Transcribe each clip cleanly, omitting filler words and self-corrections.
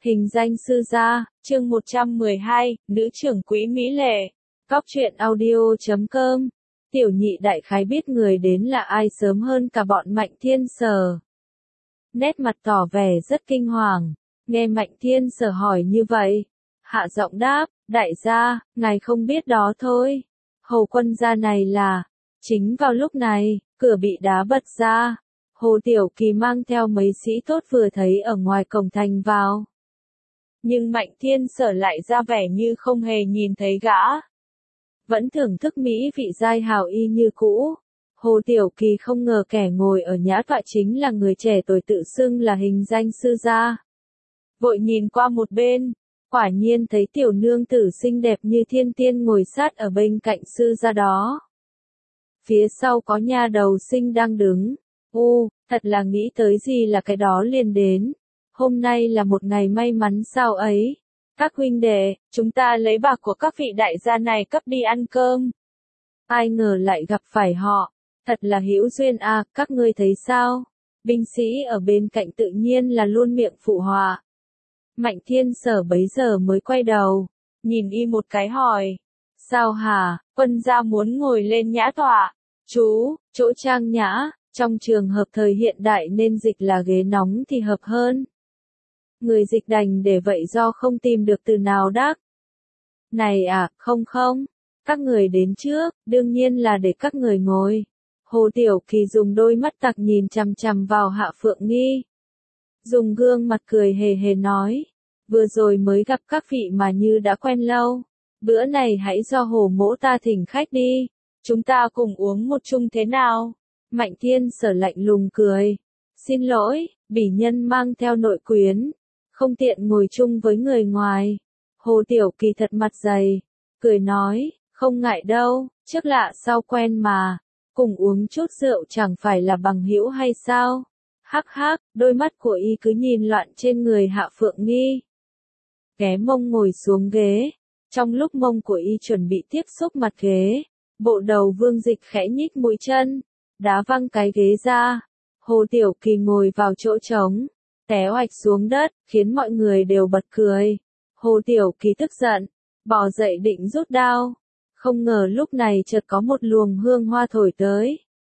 Hình danh sư gia, chương 112, nữ trưởng quỹ mỹ lệ. Góc truyện audio.com. Tiểu nhị đại khái biết người đến là ai sớm hơn cả bọn Mạnh Thiên Sở. Nét mặt tỏ vẻ rất kinh hoàng, nghe Mạnh Thiên Sở hỏi như vậy. Hạ giọng đáp, đại gia, ngài không biết đó thôi. Hầu quân gia này là. Chính vào lúc này, cửa bị đá bật ra. Hồ Tiểu Kỳ mang theo mấy sĩ tốt vừa thấy ở ngoài cổng thành vào. Nhưng Mạnh Thiên Sở lại ra vẻ như không hề nhìn thấy gã. Vẫn thưởng thức mỹ vị giai hào y như cũ. Hồ Tiểu Kỳ không ngờ kẻ ngồi ở nhã tọa chính là người trẻ tuổi tự xưng là hình danh sư gia. Vội nhìn qua một bên, quả nhiên thấy tiểu nương tử xinh đẹp như thiên tiên ngồi sát ở bên cạnh sư gia đó. Phía sau có nha đầu xinh đang đứng. Thật là nghĩ tới gì là cái đó liền đến. Hôm nay là một ngày may mắn sao ấy. Các huynh đệ, chúng ta lấy bạc của các vị đại gia này cấp đi ăn cơm. Ai ngờ lại gặp phải họ. Thật là hữu duyên à, các ngươi thấy sao? Binh sĩ ở bên cạnh tự nhiên là luôn miệng phụ họa. Mạnh Thiên Sở bấy giờ mới quay đầu, nhìn y một cái hỏi. Sao hả, quân gia muốn ngồi lên nhã tọa? Chú, chỗ trang nhã, trong trường hợp thời hiện đại nên dịch là ghế nóng thì hợp hơn. Người dịch đành để vậy do không tìm được từ nào đáp. Này à, không, các người đến trước, đương nhiên là để các người ngồi. Hồ Tiểu Kỳ dùng đôi mắt tặc nhìn chằm chằm vào Hạ Phượng Nghi. Dùng gương mặt cười hề hề nói, vừa rồi mới gặp các vị mà như đã quen lâu. Bữa này hãy do Hồ mỗ ta thỉnh khách đi, chúng ta cùng uống một chung thế nào? Mạnh Thiên Sở lạnh lùng cười. Xin lỗi, bỉ nhân mang theo nội quyến, không tiện ngồi chung với người ngoài. Hồ Tiểu Kỳ thật mặt dày, cười nói, không ngại đâu, trước lạ sau quen mà, cùng uống chút rượu chẳng phải là bằng hữu hay sao? Hắc hắc, đôi mắt của y cứ nhìn loạn trên người Hạ Phượng Nghi. Ghé mông ngồi xuống ghế, trong lúc mông của y chuẩn bị tiếp xúc mặt ghế, bộ đầu Vương Dịch khẽ nhích mũi chân, đá văng cái ghế ra. Hồ Tiểu Kỳ ngồi vào chỗ trống, té oạch xuống đất, khiến mọi người đều bật cười. Hồ Tiểu Kỳ tức giận, bò dậy định rút đao. Không ngờ lúc này chợt có một luồng hương hoa thổi tới.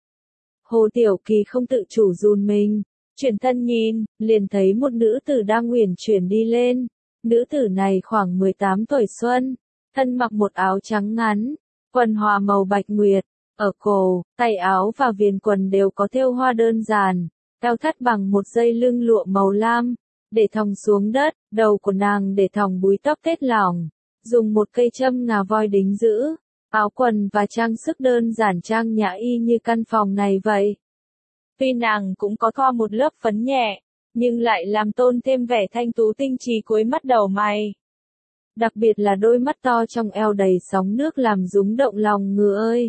Hồ Tiểu Kỳ không tự chủ run mình, chuyển thân nhìn, liền thấy một nữ tử đang uyển chuyển đi lên. Nữ tử này khoảng 18 tuổi xuân, thân mặc một áo trắng ngắn, quần hòa màu bạch nguyệt, ở cổ, tay áo và viền quần đều có thêu hoa đơn giản, eo thắt bằng một dây lưng lụa màu lam, để thòng xuống đất, đầu của nàng để thòng búi tóc tết lỏng, dùng một cây châm ngà voi đính giữ, áo quần và trang sức đơn giản trang nhã y như căn phòng này vậy. Tuy nàng cũng có thoa một lớp phấn nhẹ, nhưng lại làm tôn thêm vẻ thanh tú tinh trí cuối mắt đầu mày. Đặc biệt là đôi mắt to trong eo đầy sóng nước làm rúng động lòng người ơi.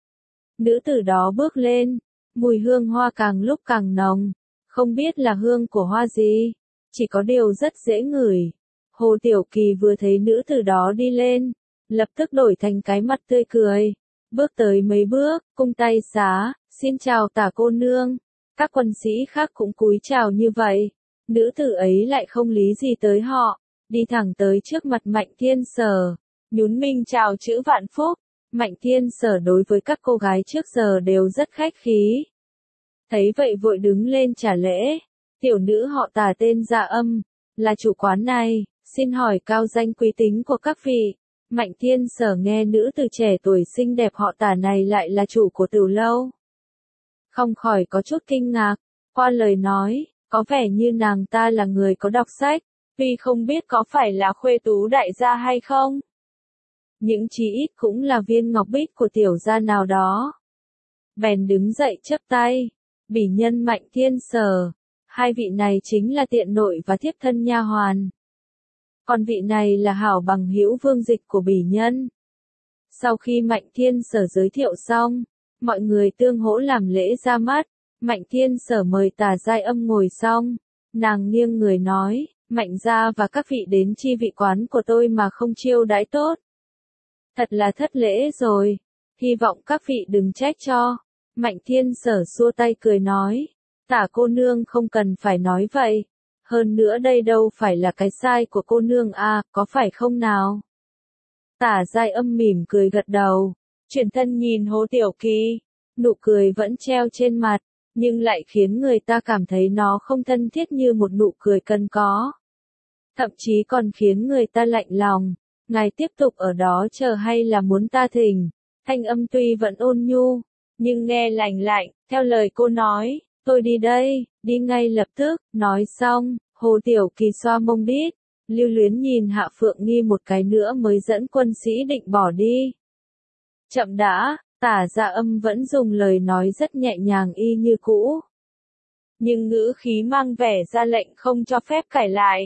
Nữ tử đó bước lên, mùi hương hoa càng lúc càng nồng, không biết là hương của hoa gì, chỉ có điều rất dễ ngửi. Hồ Tiểu Kỳ vừa thấy nữ tử đó đi lên, lập tức đổi thành cái mặt tươi cười, bước tới mấy bước, cung tay xá, xin chào Tả cô nương. Các quân sĩ khác cũng cúi chào như vậy, nữ tử ấy lại không lý gì tới họ, đi thẳng tới trước mặt Mạnh Thiên Sở, nhún mình chào chữ vạn phúc. Mạnh Thiên Sở đối với các cô gái trước giờ đều rất khách khí. Thấy vậy vội đứng lên trả lễ. Tiểu nữ họ Tả tên Dạ Âm, là chủ quán này, xin hỏi cao danh quý tính của các vị. Mạnh Thiên Sở nghe nữ từ trẻ tuổi xinh đẹp họ Tả này lại là chủ của tiểu lâu, không khỏi có chút kinh ngạc. Qua lời nói, có vẻ như nàng ta là người có đọc sách, tuy không biết có phải là khuê tú đại gia hay không. Những chí ít cũng là viên ngọc bích của tiểu gia nào đó. Bèn đứng dậy chắp tay, bỉ nhân Mạnh Thiên Sở, hai vị này chính là tiện nội và thiếp thân nha hoàn. Còn vị này là hảo bằng hữu Vương Dịch của bỉ nhân. Sau khi Mạnh Thiên Sở giới thiệu xong, mọi người tương hỗ làm lễ ra mắt. Mạnh Thiên Sở mời Tả Giai Âm ngồi xong, nàng nghiêng người nói, Mạnh gia và các vị đến chi vị quán của tôi mà không chiêu đãi tốt. Thật là thất lễ rồi, hy vọng các vị đừng trách cho. Mạnh Thiên Sở xua tay cười nói, Tả cô nương không cần phải nói vậy, Hơn nữa đây đâu phải là cái sai của cô nương à, có phải không nào? Tả Giai Âm mỉm cười gật đầu, chuyển thân nhìn Hồ Tiểu Kỳ, nụ cười vẫn treo trên mặt, nhưng lại khiến người ta cảm thấy nó không thân thiết như một nụ cười cần có. Thậm chí còn khiến người ta lạnh lòng. Ngài tiếp tục ở đó chờ hay là muốn ta thỉnh? Thanh âm tuy vẫn ôn nhu, nhưng nghe lạnh lạnh, theo lời cô nói, tôi đi đây, đi ngay lập tức. Nói xong, Hồ Tiểu Kỳ xoa mông đít, lưu luyến nhìn Hạ Phượng Nghi một cái nữa mới dẫn quân sĩ định bỏ đi. Chậm đã, Tả Dạ Âm vẫn dùng lời nói rất nhẹ nhàng y như cũ. Nhưng ngữ khí mang vẻ ra lệnh không cho phép cải lại.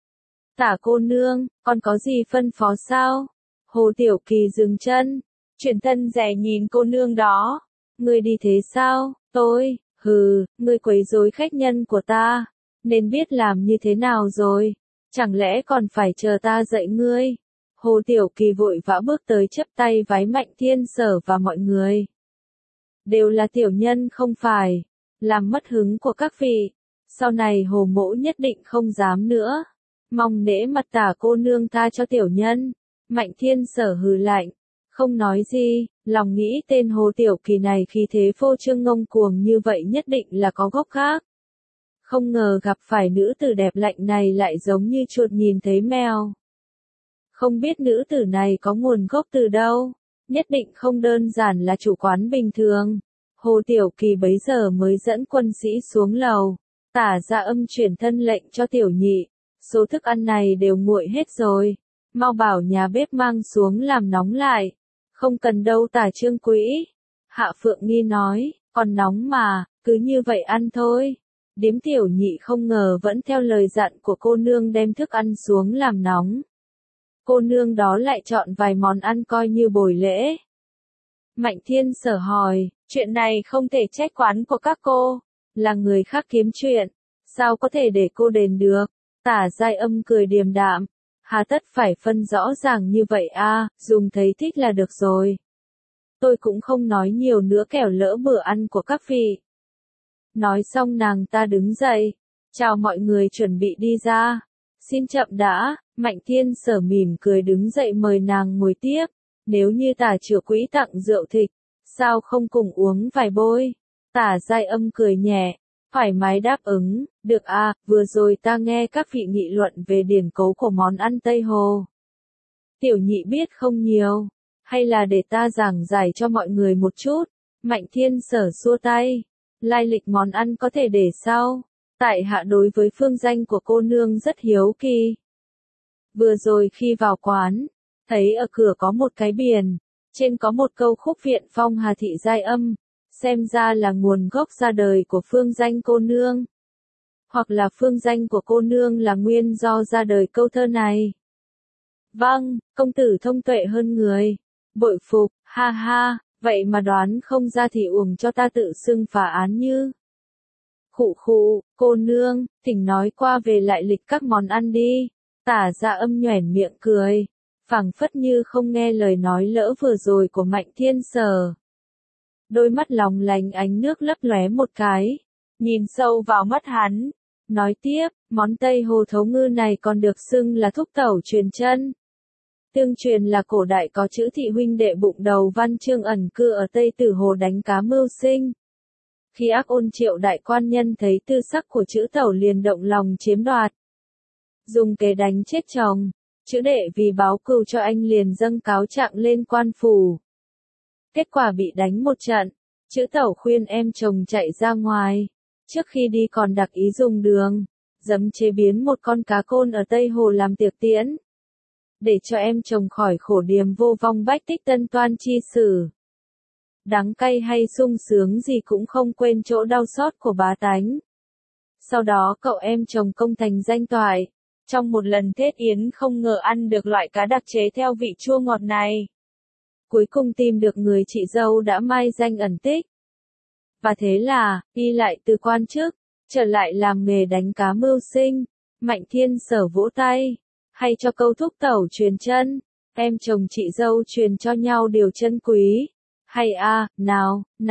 Tả cô nương, còn có gì phân phó sao? Hồ Tiểu Kỳ dừng chân, chuyển thân dè nhìn cô nương đó. Ngươi đi thế sao? Tôi, ngươi quấy rối khách nhân của ta, nên biết làm như thế nào rồi? Chẳng lẽ còn phải chờ ta dạy ngươi? Hồ Tiểu Kỳ vội vã bước tới chắp tay vái Mạnh Thiên Sở và mọi người. Đều là tiểu nhân không phải, làm mất hứng của các vị. Sau này Hồ mỗ nhất định không dám nữa. Mong nể mặt Tả cô nương tha cho tiểu nhân. Mạnh Thiên Sở hừ lạnh, không nói gì, lòng nghĩ tên Hồ Tiểu Kỳ này khi thế phô trương ngông cuồng như vậy nhất định là có gốc khác. Không ngờ gặp phải nữ tử đẹp lạnh này lại giống như chuột nhìn thấy mèo. Không biết nữ tử này có nguồn gốc từ đâu, nhất định không đơn giản là chủ quán bình thường. Hồ Tiểu Kỳ bấy giờ mới dẫn quân sĩ xuống lầu, Tả Dạ Âm chuyển thân lệnh cho Tiểu Nhị, số thức ăn này đều nguội hết rồi, mau bảo nhà bếp mang xuống làm nóng lại. Không cần đâu Tả Trương Quỹ. Hạ Phượng Nghi nói, còn nóng mà, cứ như vậy ăn thôi. Điếm Tiểu Nhị không ngờ vẫn theo lời dặn của cô nương đem thức ăn xuống làm nóng. Cô nương đó lại chọn vài món ăn coi như bồi lễ. Mạnh Thiên Sở hỏi, chuyện này không thể trách quán của các cô, là người khác kiếm chuyện, sao có thể để cô đền được? Tả Giai Âm cười điềm đạm, hà tất phải phân rõ ràng như vậy à, dùng thấy thích là được rồi. Tôi cũng không nói nhiều nữa kẻo lỡ bữa ăn của các vị. Nói xong nàng ta đứng dậy, chào mọi người chuẩn bị đi ra. Xin chậm đã, Mạnh Thiên Sở mỉm cười đứng dậy mời nàng ngồi tiếp. Nếu như Tả Trưởng Quỹ tặng rượu thịt, sao không cùng uống vài bôi? Tả Giai Âm cười nhẹ, thoải mái đáp ứng, được à, vừa rồi ta nghe các vị nghị luận về điển cấu của món ăn Tây Hồ. Tiểu Nhị biết không nhiều, hay là để ta giảng giải cho mọi người một chút? Mạnh Thiên Sở xua tay, lai lịch món ăn có thể để sau. Tại hạ đối với phương danh của cô nương rất hiếu kỳ. Vừa rồi khi vào quán, thấy ở cửa có một cái biển, trên có một câu khúc viện phong Hà Thị Giai Âm, xem ra là nguồn gốc ra đời của phương danh cô nương. Hoặc là phương danh của cô nương là nguyên do ra đời câu thơ này. Vâng, công tử thông tuệ hơn người. Bội phục, ha ha, vậy mà đoán không ra thì uổng cho ta tự xưng phá án như. Khụ khụ, cô nương, thỉnh nói qua về lại lịch các món ăn đi. Tả Dạ Âm nhoẻn miệng cười, phảng phất như không nghe lời nói lỡ vừa rồi của Mạnh Thiên Sở. Đôi mắt lòng lành ánh nước lấp lóe một cái, nhìn sâu vào mắt hắn, nói tiếp, món Tây Hồ Thấu Ngư này còn được xưng là thúc tẩu truyền chân. Tương truyền là cổ đại có chữ thị huynh đệ bụng đầu văn chương ẩn cư ở Tây Tử Hồ đánh cá mưu sinh. Khi Ác Ôn Triệu đại quan nhân thấy tư sắc của chữ tẩu liền động lòng chiếm đoạt. Dùng kế đánh chết chồng, chữ đệ vì báo cừu cho anh liền dâng cáo trạng lên quan phủ. Kết quả bị đánh một trận, chữ tẩu khuyên em chồng chạy ra ngoài. Trước khi đi còn đặc ý dùng đường, giấm chế biến một con cá côn ở Tây Hồ làm tiệc tiễn. Để cho em chồng khỏi khổ điềm vô vong bách tích tân toan chi sử. Đắng cay hay sung sướng gì cũng không quên chỗ đau xót của bá tánh. Sau đó cậu em chồng công thành danh toại. Trong một lần Tết Yến không ngờ ăn được loại cá đặc chế theo vị chua ngọt này. Cuối cùng tìm được người chị dâu đã mai danh ẩn tích. Và thế là, y lại từ quan chức, trở lại làm nghề đánh cá mưu sinh. Mạnh Thiên Sở vỗ tay, hay cho câu thúc tẩu truyền chân, em chồng chị dâu truyền cho nhau điều chân quý. Hay à,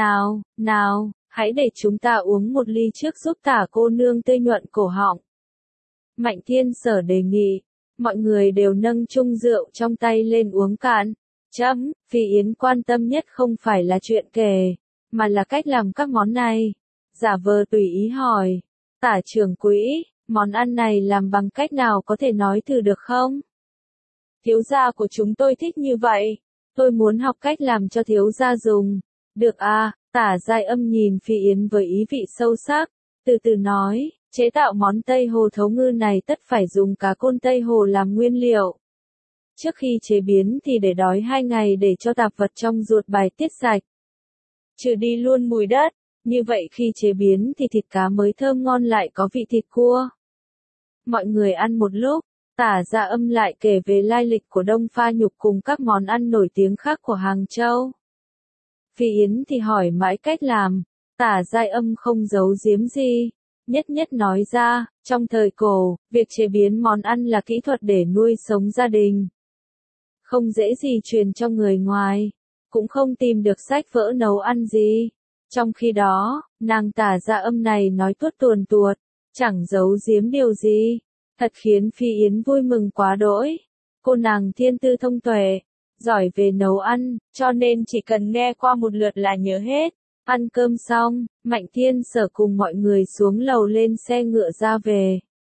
nào, hãy để chúng ta uống một ly trước giúp Tả cô nương tươi nhuận cổ họng. Mạnh Thiên Sở đề nghị. Mọi người đều nâng chung rượu trong tay lên uống cạn. Phi Yến quan tâm nhất không phải là chuyện kể, mà là cách làm các món này. Giả vờ tùy ý hỏi. Tả trưởng quỹ, món ăn này làm bằng cách nào có thể nói thử được không? Thiếu gia của chúng tôi thích như vậy. Tôi muốn học cách làm cho thiếu gia dùng. Được à, Tả Giai Âm nhìn Phi Yến với ý vị sâu sắc, từ từ nói, chế tạo món Tây Hồ thấu ngư này tất phải dùng cá côn Tây Hồ làm nguyên liệu. Trước khi chế biến thì để đói 2 ngày để cho tạp vật trong ruột bài tiết sạch. Trừ đi luôn mùi đất, như vậy khi chế biến thì thịt cá mới thơm ngon lại có vị thịt cua. Mọi người ăn một lúc, Tả Gia Âm lại kể về lai lịch của Đông Pha Nhục cùng các món ăn nổi tiếng khác của Hàng Châu. Phi Yến thì hỏi mãi cách làm, Tả Giai Âm không giấu giếm gì, nhất nhất nói ra, trong thời cổ, việc chế biến món ăn là kỹ thuật để nuôi sống gia đình. Không dễ gì truyền cho người ngoài, cũng không tìm được sách vở nấu ăn gì. Trong khi đó, nàng Tả Gia Âm này nói tuốt tuồn tuột, chẳng giấu giếm điều gì, thật khiến Phi Yến vui mừng quá đỗi. Cô nàng thiên tư thông tuệ, giỏi về nấu ăn, cho nên chỉ cần nghe qua một lượt là nhớ hết. Ăn cơm xong, Mạnh Thiên Sở cùng mọi người xuống lầu lên xe ngựa ra về.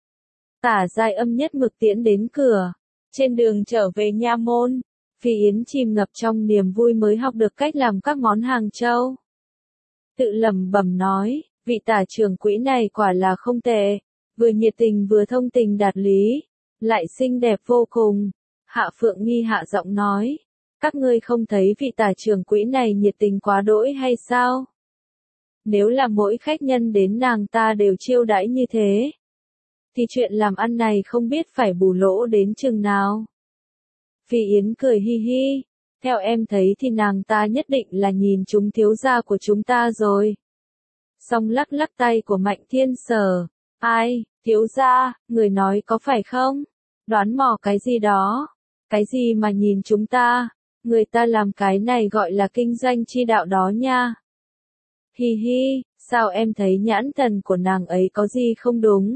Tả Giai Âm nhất mực tiễn đến cửa. Trên đường trở về nha môn, Phi Yến chìm ngập trong niềm vui mới học được cách làm các món Hàng Châu. Tự lẩm bẩm nói, vị tả trưởng quỹ này quả là không tệ, vừa nhiệt tình vừa thông tình đạt lý, lại xinh đẹp vô cùng. Hạ Phượng Nghi hạ giọng nói, các ngươi không thấy vị tả trưởng quỹ này nhiệt tình quá đỗi hay sao? Nếu là mỗi khách nhân đến nàng ta đều chiêu đãi như thế, thì chuyện làm ăn này không biết phải bù lỗ đến chừng nào. Phi Yến cười hi hi, theo em thấy thì nàng ta nhất định là nhìn chúng thiếu gia của chúng ta rồi. Xong lắc lắc tay của Mạnh Thiên Sở, ai, thiếu gia, người nói có phải không? Đoán mò cái gì đó? Cái gì mà nhìn chúng ta? Người ta làm cái này gọi là kinh doanh chi đạo đó nha. Hi hi, sao em thấy nhãn thần của nàng ấy có gì không đúng?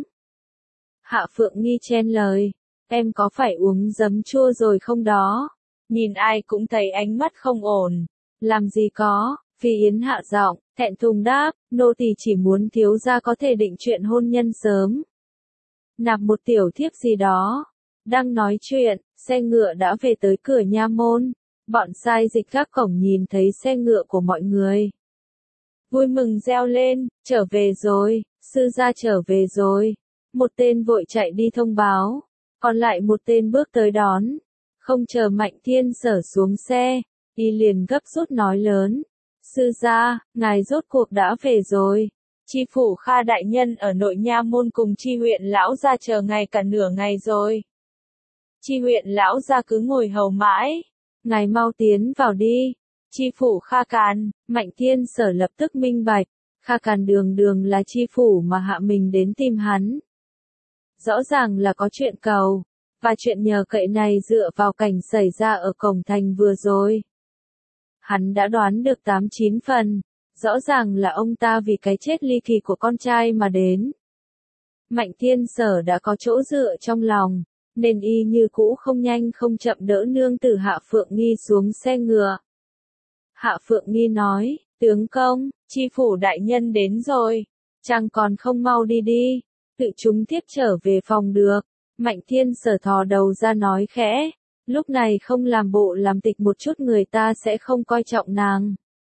Hạ Phượng Nghi chen lời, em có phải uống giấm chua rồi không đó? Nhìn ai cũng thấy ánh mắt không ổn. Làm gì có, Phi Yến hạ giọng, thẹn thùng đáp, nô tỳ chỉ muốn thiếu gia có thể định chuyện hôn nhân sớm. Nạp một tiểu thiếp gì đó. Đang nói chuyện, xe ngựa đã về tới cửa nha môn. Bọn sai dịch gác cổng nhìn thấy xe ngựa của mọi người. Vui mừng reo lên, trở về rồi, sư gia trở về rồi. Một tên vội chạy đi thông báo, còn lại một tên bước tới đón. Không chờ Mạnh Thiên Sở xuống xe, y liền gấp rút nói lớn. Sư gia, ngài rốt cuộc đã về rồi. Chi phủ Kha đại nhân ở nội nha môn cùng chi huyện lão gia chờ ngài cả nửa ngày rồi. Chi huyện lão gia cứ ngồi hầu mãi. Ngài mau tiến vào đi. Chi phủ Kha Càn, Mạnh Thiên Sở lập tức minh bạch. Kha Càn đường đường là chi phủ mà hạ mình đến tìm hắn. Rõ ràng là có chuyện cầu, và chuyện nhờ cậy này dựa vào cảnh xảy ra ở cổng thành vừa rồi. Hắn đã đoán được 8-9 phần, rõ ràng là ông ta vì cái chết ly kỳ của con trai mà đến. Mạnh Thiên Sở đã có chỗ dựa trong lòng, nên y như cũ không nhanh không chậm đỡ nương tử Hạ Phượng Nghi xuống xe ngựa. Hạ Phượng Nghi nói, tướng công, chi phủ đại nhân đến rồi, chàng còn không mau đi đi, tự chúng tiếp trở về phòng được. Mạnh Thiên Sở thò đầu ra nói khẽ, lúc này không làm bộ làm tịch một chút người ta sẽ không coi trọng nàng.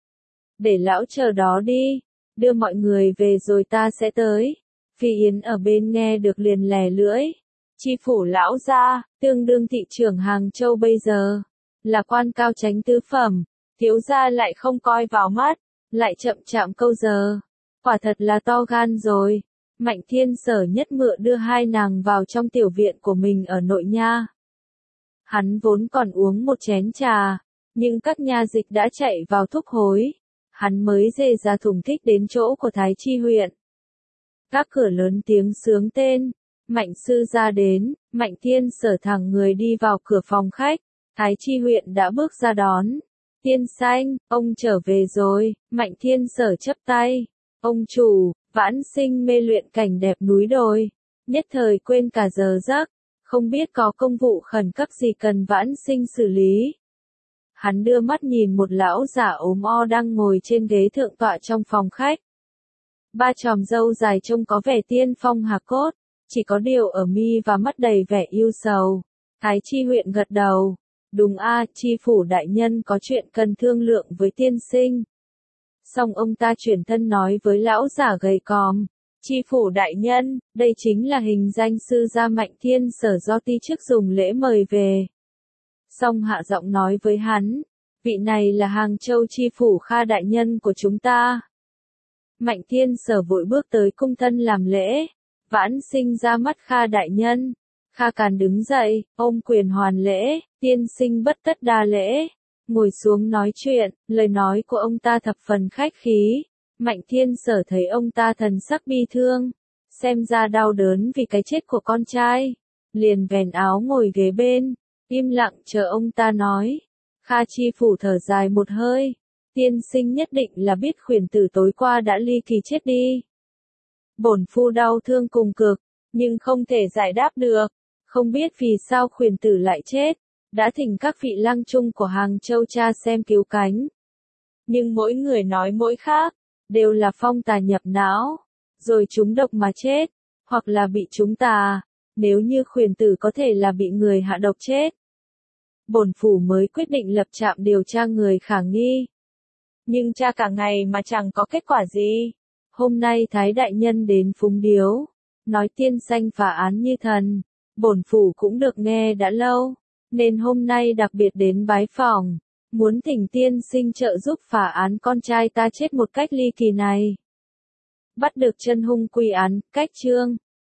Để lão chờ đó đi, đưa mọi người về rồi ta sẽ tới. Phi Yến ở bên nghe được liền lè lưỡi. Chi phủ lão gia, tương đương thị trưởng Hàng Châu bây giờ, là quan cao chánh tứ phẩm, thiếu gia lại không coi vào mắt, lại chậm chạm câu giờ. Quả thật là to gan rồi. Mạnh Thiên Sở nhất mựa đưa hai nàng vào trong tiểu viện của mình ở nội nha. Hắn vốn còn uống một chén trà, nhưng các nha dịch đã chạy vào thúc hối. Hắn mới dề ra thùng thích đến chỗ của Thái Chi huyện. Các cửa lớn tiếng sướng tên, Mạnh sư ra đến, Mạnh Thiên Sở thẳng người đi vào cửa phòng khách, Thái Chi huyện đã bước ra đón. Tiên Xanh, ông trở về rồi, Mạnh Thiên Sở chắp tay. Ông chủ, vãn sinh mê luyện cảnh đẹp núi đồi. nhất thời quên cả giờ giấc, không biết có công vụ khẩn cấp gì cần Vãn Sinh xử lý. Hắn đưa mắt nhìn một lão giả ốm o đang ngồi trên ghế thượng tọa trong phòng khách. Ba chòm râu dài trông có vẻ tiên phong hạc cốt, chỉ có điều ở mi và mắt đầy vẻ yêu sầu. Thái Chi huyện gật đầu. Đúng a, chi phủ đại nhân có chuyện cần thương lượng với tiên sinh. Xong ông ta chuyển thân nói với lão giả gầy còm. Chi phủ đại nhân, đây chính là hình danh sư gia Mạnh Thiên Sở do ti chức dùng lễ mời về. Xong hạ giọng nói với hắn, vị này là Hàng Châu chi phủ Kha đại nhân của chúng ta. Mạnh Thiên Sở vội bước tới cung thân làm lễ, Vãn Sinh ra mắt Kha đại nhân. Kha Càn đứng dậy, ôm quyền hoàn lễ, tiên sinh bất tất đa lễ. Ngồi xuống nói chuyện, lời nói của ông ta thập phần khách khí. Mạnh Thiên Sở thấy ông ta thần sắc bi thương, xem ra đau đớn vì cái chết của con trai. Liền vén áo ngồi ghế bên, im lặng chờ ông ta nói. Kha chi phủ thở dài một hơi, tiên sinh nhất định là biết khuyển tử tối qua đã ly kỳ chết đi. Bổn phu đau thương cùng cực, nhưng không thể giải đáp được. Không biết vì sao khuyển tử lại chết, đã thỉnh các vị lăng trung của Hàng Châu cha xem cứu cánh. Nhưng mỗi người nói mỗi khác, đều là phong tà nhập não, rồi trúng độc mà chết, hoặc là bị trúng tà, nếu như khuyển tử có thể là bị người hạ độc chết. Bổn phủ mới quyết định lập trạm điều tra người khả nghi. Nhưng tra cả ngày mà chẳng có kết quả gì. Hôm nay Thái đại nhân đến phúng điếu, nói tiên sanh phá án như thần. Bổn phủ cũng được nghe đã lâu, nên hôm nay đặc biệt đến bái phỏng, muốn thỉnh tiên sinh trợ giúp phá án con trai ta chết một cách ly kỳ này. Bắt được chân hung quy án, cách chương.